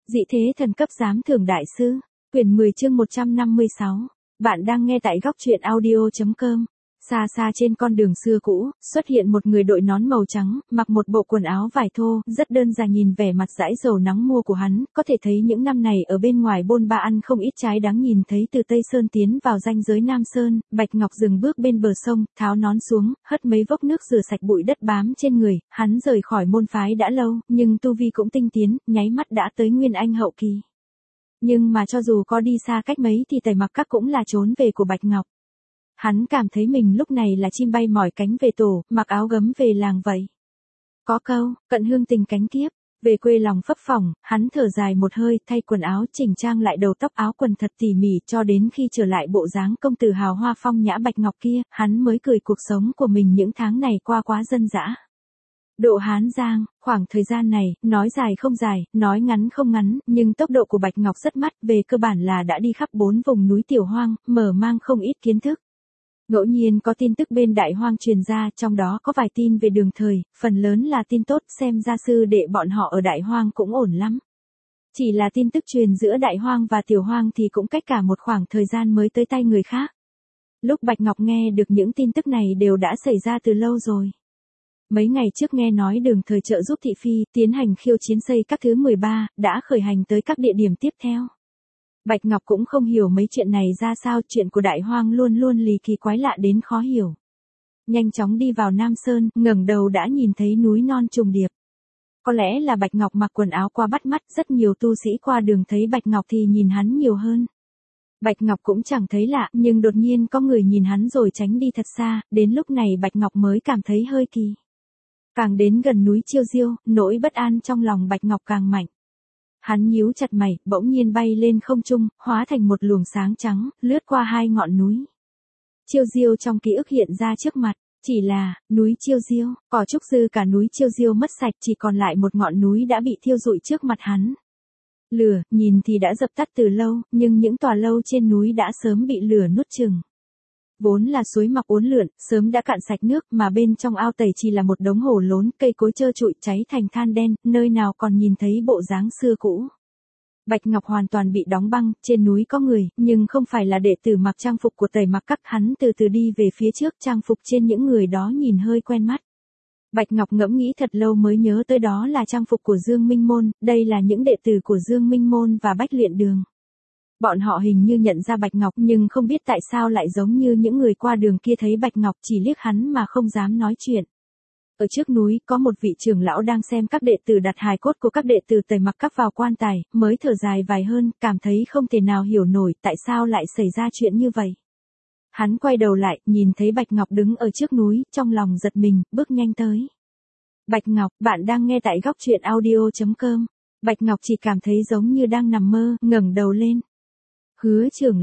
Dị thế thần cấp giám thưởng đại sư. Quyển 10 chương 156. Bạn đang nghe tại góc truyện audio.com. Xa xa trên con đường xưa cũ, xuất hiện một người đội nón màu trắng, mặc một bộ quần áo vải thô, rất đơn giản. Nhìn vẻ mặt dãi dầu nắng mùa của hắn, có thể thấy những năm này ở bên ngoài bôn ba ăn không ít trái đắng. Nhìn thấy từ Tây Sơn tiến vào ranh giới Nam Sơn, Bạch Ngọc dừng bước bên bờ sông, tháo nón xuống, hất mấy vốc nước rửa sạch bụi đất bám trên người. Hắn rời khỏi môn phái đã lâu, nhưng tu vi cũng tinh tiến, nháy mắt đã tới Nguyên Anh hậu kỳ. Nhưng mà cho dù có đi xa cách mấy thì Tề Mặc Các cũng là trốn về của Bạch Ngọc. Hắn cảm thấy mình lúc này là chim bay mỏi cánh về tổ, mặc áo gấm về làng vậy. Có câu, cận hương tình cánh kiếp, về quê lòng phấp phỏng, hắn thở dài một hơi, thay quần áo, chỉnh trang lại đầu tóc áo quần thật tỉ mỉ, cho đến khi trở lại bộ dáng công tử hào hoa phong nhã Bạch Ngọc kia, hắn mới cười cuộc sống của mình những tháng này qua quá dân dã. Độ Hán Giang, khoảng thời gian này, nói dài không dài, nói ngắn không ngắn, nhưng tốc độ của Bạch Ngọc rất mắt, về cơ bản là đã đi khắp 4 vùng núi tiểu hoang, mở mang không ít kiến thức. Ngẫu nhiên có tin tức bên Đại Hoang truyền ra, trong đó có vài tin về Đường Thời, phần lớn là tin tốt, xem ra sư đệ bọn họ ở Đại Hoang cũng ổn lắm. Chỉ là tin tức truyền giữa Đại Hoang và Tiểu Hoang thì cũng cách cả một khoảng thời gian mới tới tay người khác. Lúc Bạch Ngọc nghe được những tin tức này đều đã xảy ra từ lâu rồi. Mấy ngày trước nghe nói Đường Thời trợ giúp thị phi, tiến hành khiêu chiến xây các thứ 13, đã khởi hành tới các địa điểm tiếp theo. Bạch Ngọc cũng không hiểu mấy chuyện này ra sao, chuyện của Đại Hoang luôn luôn lì kỳ quái lạ đến khó hiểu. Nhanh chóng đi vào Nam Sơn, ngẩng đầu đã nhìn thấy núi non trùng điệp. Có lẽ là Bạch Ngọc mặc quần áo quá bắt mắt, rất nhiều tu sĩ qua đường thấy Bạch Ngọc thì nhìn hắn nhiều hơn. Bạch Ngọc cũng chẳng thấy lạ, nhưng đột nhiên có người nhìn hắn rồi tránh đi thật xa, đến lúc này Bạch Ngọc mới cảm thấy hơi kỳ. Càng đến gần núi Chiêu Diêu, nỗi bất an trong lòng Bạch Ngọc càng mạnh. Hắn nhíu chặt mày, bỗng nhiên bay lên không trung, hóa thành một luồng sáng trắng, lướt qua hai ngọn núi. Chiêu Diêu trong ký ức hiện ra trước mặt, chỉ là, núi Chiêu Diêu, cỏ trúc dư cả núi Chiêu Diêu mất sạch, chỉ còn lại một ngọn núi đã bị thiêu rụi trước mặt hắn. Lửa, nhìn thì đã dập tắt từ lâu, nhưng những tòa lâu trên núi đã sớm bị lửa nuốt chửng. Vốn là suối mọc uốn lượn, sớm đã cạn sạch nước, mà bên trong ao tẩy chỉ là một đống hồ lốn, cây cối trơ trụi cháy thành than đen, nơi nào còn nhìn thấy bộ dáng xưa cũ. Bạch Ngọc hoàn toàn bị đóng băng, trên núi có người, nhưng không phải là đệ tử mặc trang phục của Tề Mặc Các. Hắn từ từ đi về phía trước, trang phục trên những người đó nhìn hơi quen mắt. Bạch Ngọc ngẫm nghĩ thật lâu mới nhớ tới đó là trang phục của Dương Minh Môn, đây là những đệ tử của Dương Minh Môn và Bách Luyện Đường. Bọn họ hình như nhận ra Bạch Ngọc, nhưng không biết tại sao lại giống như những người qua đường kia thấy Bạch Ngọc chỉ liếc hắn mà không dám nói chuyện. Ở trước núi, có một vị trưởng lão đang xem các đệ tử đặt hài cốt của các đệ tử Tề Mặc Các vào quan tài, mới thở dài vài hơn, cảm thấy không thể nào hiểu nổi tại sao lại xảy ra chuyện như vậy. Hắn quay đầu lại, nhìn thấy Bạch Ngọc đứng ở trước núi, trong lòng giật mình, bước nhanh tới. Bạch Ngọc, bạn đang nghe tại góc truyện audio.com. Bạch Ngọc chỉ cảm thấy giống như đang nằm mơ, ngẩng đầu lên. Hứa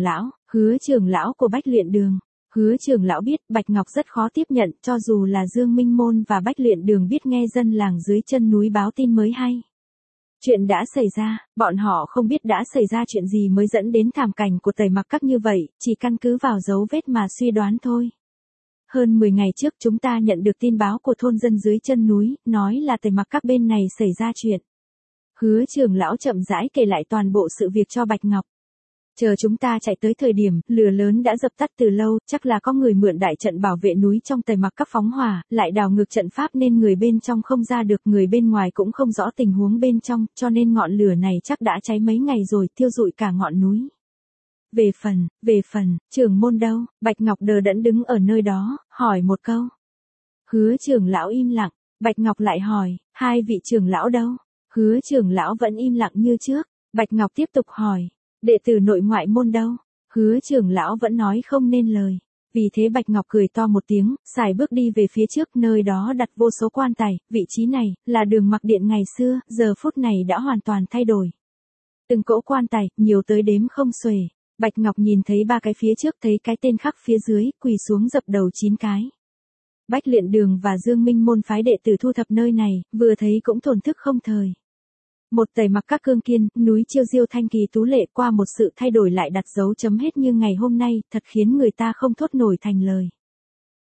trưởng lão của Bách Luyện Đường. Hứa trưởng lão biết Bạch Ngọc rất khó tiếp nhận, cho dù là Dương Minh Môn và Bách Luyện Đường biết nghe dân làng dưới chân núi báo tin mới hay. Chuyện đã xảy ra, bọn họ không biết đã xảy ra chuyện gì mới dẫn đến thảm cảnh của Tề Mặc Các như vậy, chỉ căn cứ vào dấu vết mà suy đoán thôi. Hơn 10 ngày trước chúng ta nhận được tin báo của thôn dân dưới chân núi, nói là Tề Mặc Các bên này xảy ra chuyện. Hứa trưởng lão chậm rãi kể lại toàn bộ sự việc cho Bạch Ngọc. Chờ chúng ta chạy tới thời điểm, lửa lớn đã dập tắt từ lâu, chắc là có người mượn đại trận bảo vệ núi trong Tề Mặc Các phóng hỏa, lại đào ngược trận pháp nên người bên trong không ra được, người bên ngoài cũng không rõ tình huống bên trong, cho nên ngọn lửa này chắc đã cháy mấy ngày rồi, thiêu rụi cả ngọn núi. Về phần, trưởng môn đâu? Bạch Ngọc đờ đẫn đứng ở nơi đó, hỏi một câu. Hứa trưởng lão im lặng, Bạch Ngọc lại hỏi, hai vị trưởng lão đâu? Hứa trưởng lão vẫn im lặng như trước, Bạch Ngọc tiếp tục hỏi. Đệ tử nội ngoại môn đâu? Hứa trưởng lão vẫn nói không nên lời. Vì thế Bạch Ngọc cười to một tiếng, xài bước đi về phía trước, nơi đó đặt vô số quan tài, vị trí này, là Đường Mặc Điện ngày xưa, giờ phút này đã hoàn toàn thay đổi. Từng cỗ quan tài, nhiều tới đếm không xuể. Bạch Ngọc nhìn thấy 3 cái phía trước, thấy cái tên khắc phía dưới, quỳ xuống dập đầu 9 cái. Bách Luyện Đường và Dương Minh Môn phái đệ tử thu thập nơi này, vừa thấy cũng thổn thức không thời. Một Tề Mặc Các cương kiên, núi Chiêu Diêu thanh kỳ tú lệ, qua một sự thay đổi lại đặt dấu chấm hết như ngày hôm nay, thật khiến người ta không thốt nổi thành lời.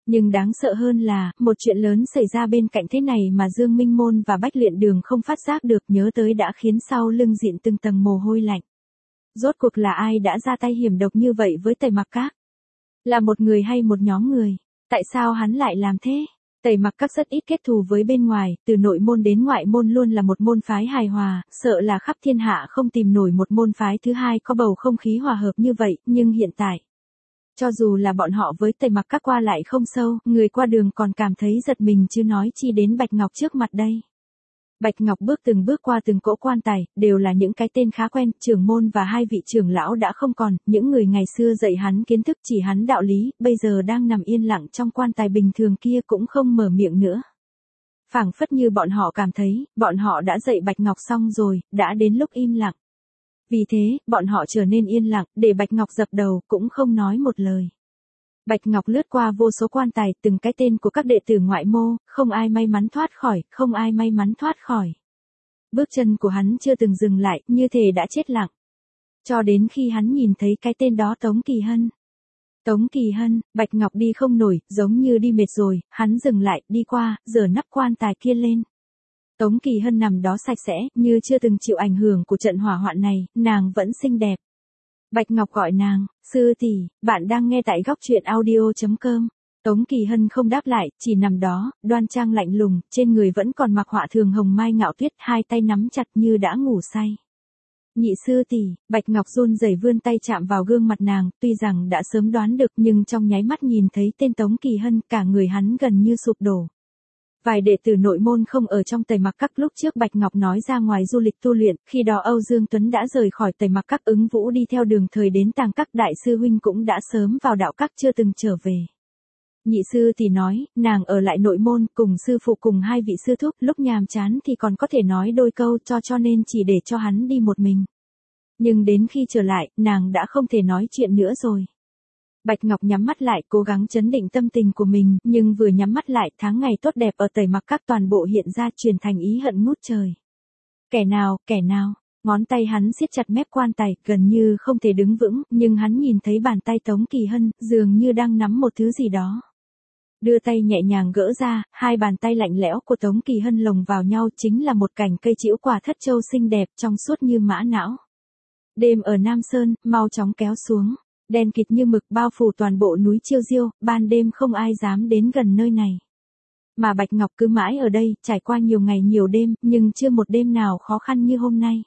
Nhưng đáng sợ hơn là, một chuyện lớn xảy ra bên cạnh thế này mà Dương Minh Môn và Bách Luyện Đường không phát giác được, nhớ tới đã khiến sau lưng diện từng tầng mồ hôi lạnh. Rốt cuộc là ai đã ra tay hiểm độc như vậy với Tề Mặc Các? Là một người hay một nhóm người? Tại sao hắn lại làm thế? Tề Mặc Các rất ít kết thù với bên ngoài, từ nội môn đến ngoại môn luôn là một môn phái hài hòa, sợ là khắp thiên hạ không tìm nổi một môn phái thứ hai có bầu không khí hòa hợp như vậy, nhưng hiện tại, cho dù là bọn họ với Tề Mặc Các qua lại không sâu, người qua đường còn cảm thấy giật mình chứ nói chi đến Bạch Ngọc trước mặt đây. Bạch Ngọc từng bước qua từng cỗ quan tài, đều là những cái tên khá quen, trưởng môn và hai vị trưởng lão đã không còn, những người ngày xưa dạy hắn kiến thức chỉ hắn đạo lý, bây giờ đang nằm yên lặng trong quan tài bình thường kia cũng không mở miệng nữa. Phảng phất như bọn họ cảm thấy, bọn họ đã dạy Bạch Ngọc xong rồi, đã đến lúc im lặng. Vì thế, bọn họ trở nên yên lặng, để Bạch Ngọc dập đầu, cũng không nói một lời. Bạch Ngọc lướt qua vô số quan tài, từng cái tên của các đệ tử ngoại mô, không ai may mắn thoát khỏi, không ai may mắn thoát khỏi. Bước chân của hắn chưa từng dừng lại, như thể đã chết lặng. Cho đến khi hắn nhìn thấy cái tên đó Tống Kỳ Hân. Tống Kỳ Hân, Bạch Ngọc đi không nổi, giống như đi mệt rồi, hắn dừng lại, đi qua, giở nắp quan tài kia lên. Tống Kỳ Hân nằm đó sạch sẽ, như chưa từng chịu ảnh hưởng của trận hỏa hoạn này, nàng vẫn xinh đẹp. Bạch Ngọc gọi nàng, sư tỷ, bạn đang nghe tại góc truyện audio.com. Tống Kỳ Hân không đáp lại, chỉ nằm đó, đoan trang lạnh lùng, trên người vẫn còn mặc họa thường hồng mai ngạo tuyết, hai tay nắm chặt như đã ngủ say. Nhị sư tỷ, Bạch Ngọc run rẩy vươn tay chạm vào gương mặt nàng, tuy rằng đã sớm đoán được nhưng trong nháy mắt nhìn thấy tên Tống Kỳ Hân, cả người hắn gần như sụp đổ. Vài đệ tử nội môn không ở trong Tề Mặc Các lúc trước Bạch Ngọc nói ra ngoài du lịch tu luyện, khi đó Âu Dương Tuấn đã rời khỏi Tề Mặc Các, Ứng Vũ đi theo đường thời đến Tàng Các, đại sư huynh cũng đã sớm vào đạo các chưa từng trở về. Nhị sư thì nói, nàng ở lại nội môn cùng sư phụ cùng hai vị sư thúc, lúc nhàm chán thì còn có thể nói đôi câu cho nên chỉ để cho hắn đi một mình. Nhưng đến khi trở lại, nàng đã không thể nói chuyện nữa rồi. Bạch Ngọc nhắm mắt lại, cố gắng trấn định tâm tình của mình, nhưng vừa nhắm mắt lại, tháng ngày tốt đẹp ở Tề Mặc Các toàn bộ hiện ra, truyền thành ý hận ngút trời. Kẻ nào, ngón tay hắn siết chặt mép quan tài, gần như không thể đứng vững, nhưng hắn nhìn thấy bàn tay Tống Kỳ Hân, dường như đang nắm một thứ gì đó. Đưa tay nhẹ nhàng gỡ ra, hai bàn tay lạnh lẽo của Tống Kỳ Hân lồng vào nhau, chính là một cành cây trĩu quả thất châu xinh đẹp, trong suốt như mã não. Đêm ở Nam Sơn, mau chóng kéo xuống. Đen kịt như mực bao phủ toàn bộ núi Chiêu Diêu, ban đêm không ai dám đến gần nơi này. Mà Bạch Ngọc cứ mãi ở đây, trải qua nhiều ngày nhiều đêm, nhưng chưa một đêm nào khó khăn như hôm nay.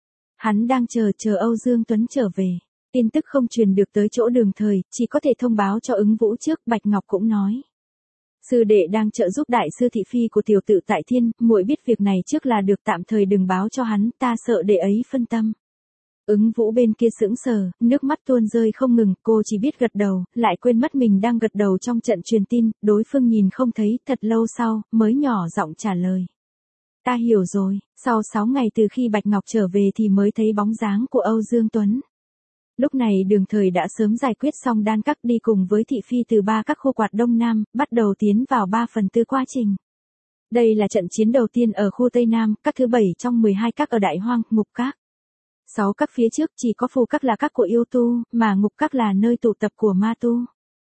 Hắn đang chờ Âu Dương Tuấn trở về. Tin tức không truyền được tới chỗ đường thời, chỉ có thể thông báo cho Ứng Vũ trước, Bạch Ngọc cũng nói. Sư đệ đang trợ giúp đại sư thị phi của tiểu tự tại thiên, muội biết việc này trước là được, tạm thời đừng báo cho hắn, ta sợ đệ ấy phân tâm. Ứng Vũ bên kia sững sờ, nước mắt tuôn rơi không ngừng, cô chỉ biết gật đầu, lại quên mất mình đang gật đầu trong trận truyền tin, đối phương nhìn không thấy, thật lâu sau, mới nhỏ giọng trả lời. Ta hiểu rồi, sau 6 ngày từ khi Bạch Ngọc trở về thì mới thấy bóng dáng của Âu Dương Tuấn. Lúc này đường thời đã sớm giải quyết xong đan các, đi cùng với thị phi từ 3 các khu quạt Đông Nam, bắt đầu tiến vào 3/4 quá trình. Đây là trận chiến đầu tiên ở khu Tây Nam, các thứ 7 trong 12 các ở Đại Hoang, Ngục Các. 6 các phía trước chỉ có Phù Các là các của yêu tu, mà Ngục Các là nơi tụ tập của ma tu.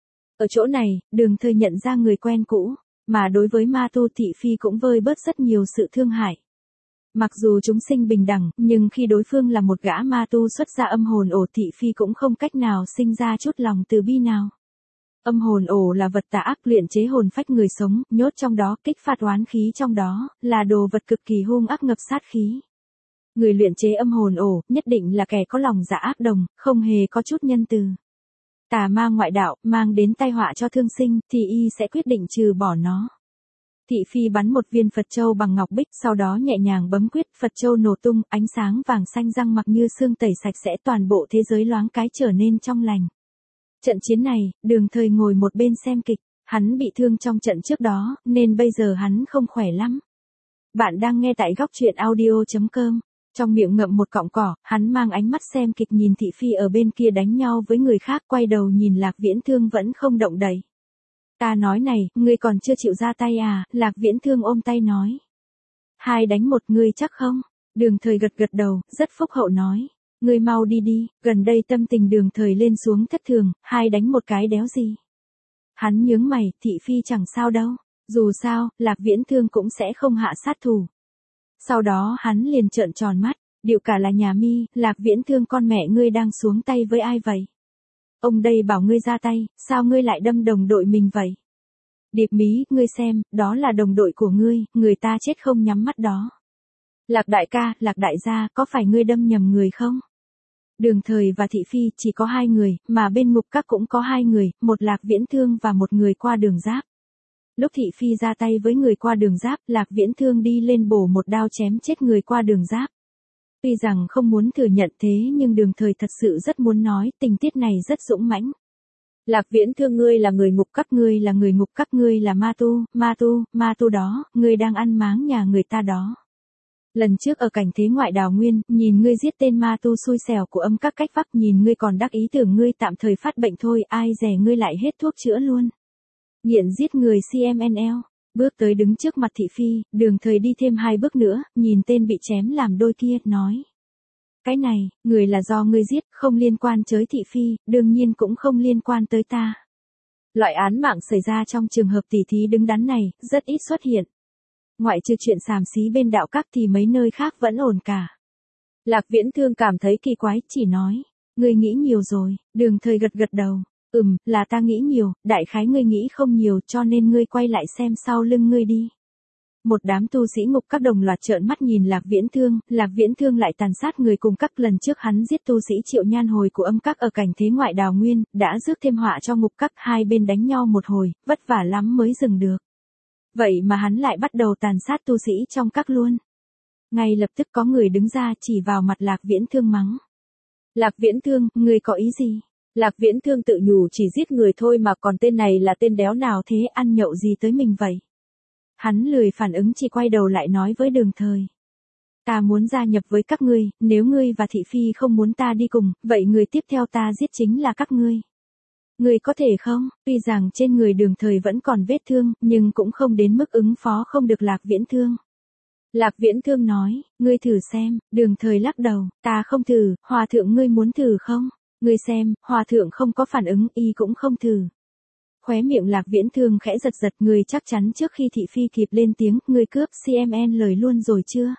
Ở chỗ này, đường thời nhận ra người quen cũ, mà đối với ma tu thị phi cũng vơi bớt rất nhiều sự thương hại. Mặc dù chúng sinh bình đẳng, nhưng khi đối phương là một gã ma tu xuất ra âm hồn ổ, thị phi cũng không cách nào sinh ra chút lòng từ bi nào. Âm hồn ổ là vật tà ác luyện chế hồn phách người sống, nhốt trong đó, kích phát oán khí trong đó, là đồ vật cực kỳ hung ác ngập sát khí. Người luyện chế âm hồn ổ, nhất định là kẻ có lòng dạ ác độc, không hề có chút nhân từ. Tà ma ngoại đạo, mang đến tai họa cho thương sinh, thì y sẽ quyết định trừ bỏ nó. Thị phi bắn một viên Phật châu bằng ngọc bích, sau đó nhẹ nhàng bấm quyết, Phật châu nổ tung, ánh sáng vàng xanh răng mặc như sương tẩy sạch sẽ, toàn bộ thế giới loáng cái trở nên trong lành. Trận chiến này, đường thời ngồi một bên xem kịch, hắn bị thương trong trận trước đó, nên bây giờ hắn không khỏe lắm. Bạn đang nghe tại góc truyện audio.com. Trong miệng ngậm một cọng cỏ, hắn mang ánh mắt xem kịch nhìn thị phi ở bên kia đánh nhau với người khác, quay đầu nhìn Lạc Viễn Thương vẫn không động đậy. Ta nói này, ngươi còn chưa chịu ra tay à, Lạc Viễn Thương ôm tay nói. 2 đánh 1 ngươi chắc không? Đường thời gật gật đầu, rất phúc hậu nói. Ngươi mau đi đi, gần đây tâm tình đường thời lên xuống thất thường, 2 đánh 1 cái đéo gì. Hắn nhướng mày, thị phi chẳng sao đâu. Dù sao, Lạc Viễn Thương cũng sẽ không hạ sát thủ. Sau đó hắn liền trợn tròn mắt, điệu cả là nhà mi, Lạc Viễn Thương con mẹ ngươi đang xuống tay với ai vậy? Ông đây bảo ngươi ra tay, sao ngươi lại đâm đồng đội mình vậy? Điệp Mí, ngươi xem, đó là đồng đội của ngươi, người ta chết không nhắm mắt đó. Lạc đại ca, Lạc đại gia, có phải ngươi đâm nhầm người không? Đường Thời và Thị Phi chỉ có 2 người, mà bên ngục các cũng có 2 người, một Lạc Viễn Thương và một người qua đường giáp. Lúc Thị Phi ra tay với người qua đường giáp, Lạc Viễn Thương đi lên bổ một đao chém chết người qua đường giáp. Tuy rằng không muốn thừa nhận thế nhưng Đường Thời thật sự rất muốn nói, tình tiết này rất dũng mãnh. Lạc Viễn Thương, ngươi là người ngục các, ngươi là người ngục các, ngươi là ma tu đó, ngươi đang ăn máng nhà người ta đó. Lần trước ở cảnh thế ngoại đào nguyên, nhìn ngươi giết tên ma tu xui xẻo của âm các cách vắc, nhìn ngươi còn đắc ý tưởng ngươi tạm thời phát bệnh thôi, ai dè ngươi lại hết thuốc chữa luôn. Nghiện giết người CMNL. Bước tới đứng trước mặt Thị Phi, Đường Thời đi thêm 2 bước nữa, nhìn tên bị chém làm đôi kia, nói. Cái này, người là do ngươi giết, không liên quan tới Thị Phi, đương nhiên cũng không liên quan tới ta. Loại án mạng xảy ra trong trường hợp tỉ thí đứng đắn này, rất ít xuất hiện. Ngoại trừ chuyện xàm xí bên đạo các thì mấy nơi khác vẫn ổn cả. Lạc Viễn Thương cảm thấy kỳ quái, chỉ nói. Ngươi nghĩ nhiều rồi, Đường Thời gật gật đầu. Là ta nghĩ nhiều, đại khái ngươi nghĩ không nhiều cho nên ngươi quay lại xem sau lưng ngươi đi. Một đám tu sĩ ngục các đồng loạt trợn mắt nhìn Lạc Viễn Thương lại tàn sát người cùng các, lần trước hắn giết tu sĩ Triệu Nhan Hồi của âm các ở cảnh thế ngoại đào nguyên, đã rước thêm họa cho ngục các, hai bên đánh nhau một hồi, vất vả lắm mới dừng được. Vậy mà hắn lại bắt đầu tàn sát tu sĩ trong các luôn. Ngay lập tức có người đứng ra chỉ vào mặt Lạc Viễn Thương mắng. Lạc Viễn Thương, ngươi có ý gì? Lạc Viễn Thương tự nhủ chỉ giết người thôi mà còn tên này là tên đéo nào thế, ăn nhậu gì tới mình vậy? Hắn lười phản ứng, chỉ quay đầu lại nói với Đường Thời. Ta muốn gia nhập với các ngươi, nếu ngươi và Thị Phi không muốn ta đi cùng, vậy người tiếp theo ta giết chính là các ngươi. Ngươi có thể không? Tuy rằng trên người Đường Thời vẫn còn vết thương, nhưng cũng không đến mức ứng phó không được Lạc Viễn Thương. Lạc Viễn Thương nói, ngươi thử xem. Đường Thời lắc đầu, ta không thử, hòa thượng ngươi muốn thử không? Ngươi xem, hòa thượng không có phản ứng, y cũng không thử. Khóe miệng Lạc Viễn Thương khẽ giật giật, người chắc chắn trước khi Thị Phi kịp lên tiếng, ngươi cướp CMN lời luôn rồi chưa?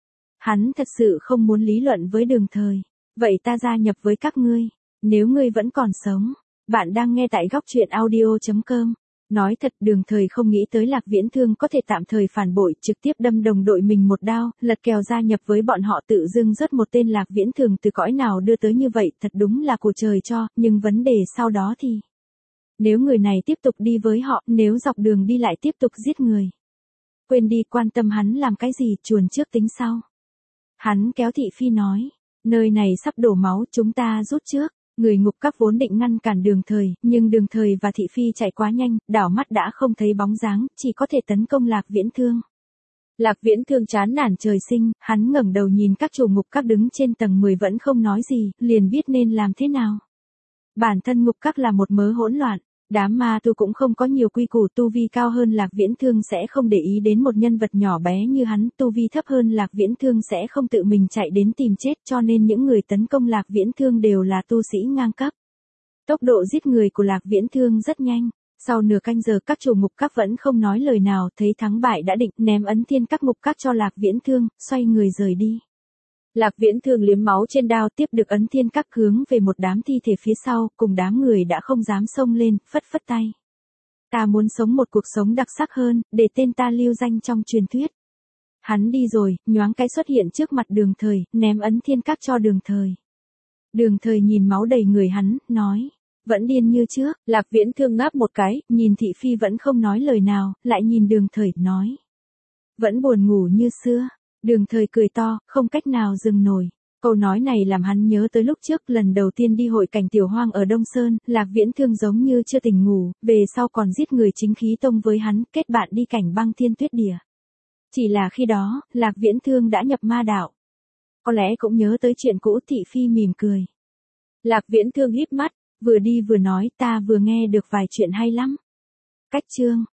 Hắn thật sự không muốn lý luận với Đường Thời. Vậy ta gia nhập với các ngươi, nếu ngươi vẫn còn sống. Bạn đang nghe tại góc truyện audio.com. Nói thật, Đường Thời không nghĩ tới Lạc Viễn Thương có thể tạm thời phản bội, trực tiếp đâm đồng đội mình một đao, lật kèo gia nhập với bọn họ, tự dưng rớt một tên Lạc Viễn Thương từ cõi nào đưa tới như vậy, thật đúng là của trời cho, nhưng vấn đề sau đó thì... Nếu người này tiếp tục đi với họ, nếu dọc đường đi lại tiếp tục giết người. Quên đi, quan tâm hắn làm cái gì, chuồn trước tính sau. Hắn kéo Thị Phi nói, nơi này sắp đổ máu, chúng ta rút trước. Người ngục các vốn định ngăn cản Đường Thời, nhưng Đường Thời và Thị Phi chạy quá nhanh, đảo mắt đã không thấy bóng dáng, chỉ có thể tấn công Lạc Viễn Thương. Lạc Viễn Thương chán nản trời sinh, hắn ngẩng đầu nhìn các chủ ngục các đứng trên tầng 10 vẫn không nói gì, liền biết nên làm thế nào. Bản thân ngục các là một mớ hỗn loạn, đám ma tu cũng không có nhiều quy củ, tu vi cao hơn Lạc Viễn Thương sẽ không để ý đến một nhân vật nhỏ bé như hắn, tu vi thấp hơn Lạc Viễn Thương sẽ không tự mình chạy đến tìm chết, cho nên những người tấn công Lạc Viễn Thương đều là tu sĩ ngang cấp. Tốc độ giết người của Lạc Viễn Thương rất nhanh, sau nửa canh giờ các chủ ngục các vẫn không nói lời nào, thấy thắng bại đã định, ném ấn thiên các ngục các cho Lạc Viễn Thương, xoay người rời đi. Lạc Viễn Thương liếm máu trên đao, tiếp được ấn thiên các hướng về một đám thi thể phía sau, cùng đám người đã không dám xông lên, phất phất tay. Ta muốn sống một cuộc sống đặc sắc hơn, để tên ta lưu danh trong truyền thuyết. Hắn đi rồi, nhoáng cái xuất hiện trước mặt Đường Thời, ném ấn thiên các cho Đường Thời. Đường Thời nhìn máu đầy người hắn, nói, vẫn điên như trước. Lạc Viễn Thương ngáp một cái, nhìn Thị Phi vẫn không nói lời nào, lại nhìn Đường Thời, nói, vẫn buồn ngủ như xưa. Đường Thời cười to, không cách nào dừng nổi. Câu nói này làm hắn nhớ tới lúc trước lần đầu tiên đi hội cảnh Tiểu Hoang ở Đông Sơn, Lạc Viễn Thương giống như chưa tỉnh ngủ, về sau còn giết người chính khí tông với hắn, kết bạn đi cảnh băng thiên tuyết địa. Chỉ là khi đó, Lạc Viễn Thương đã nhập ma đạo. Có lẽ cũng nhớ tới chuyện cũ. Thị Phi mỉm cười. Lạc Viễn Thương híp mắt, vừa đi vừa nói, ta vừa nghe được vài chuyện hay lắm. Cách chương.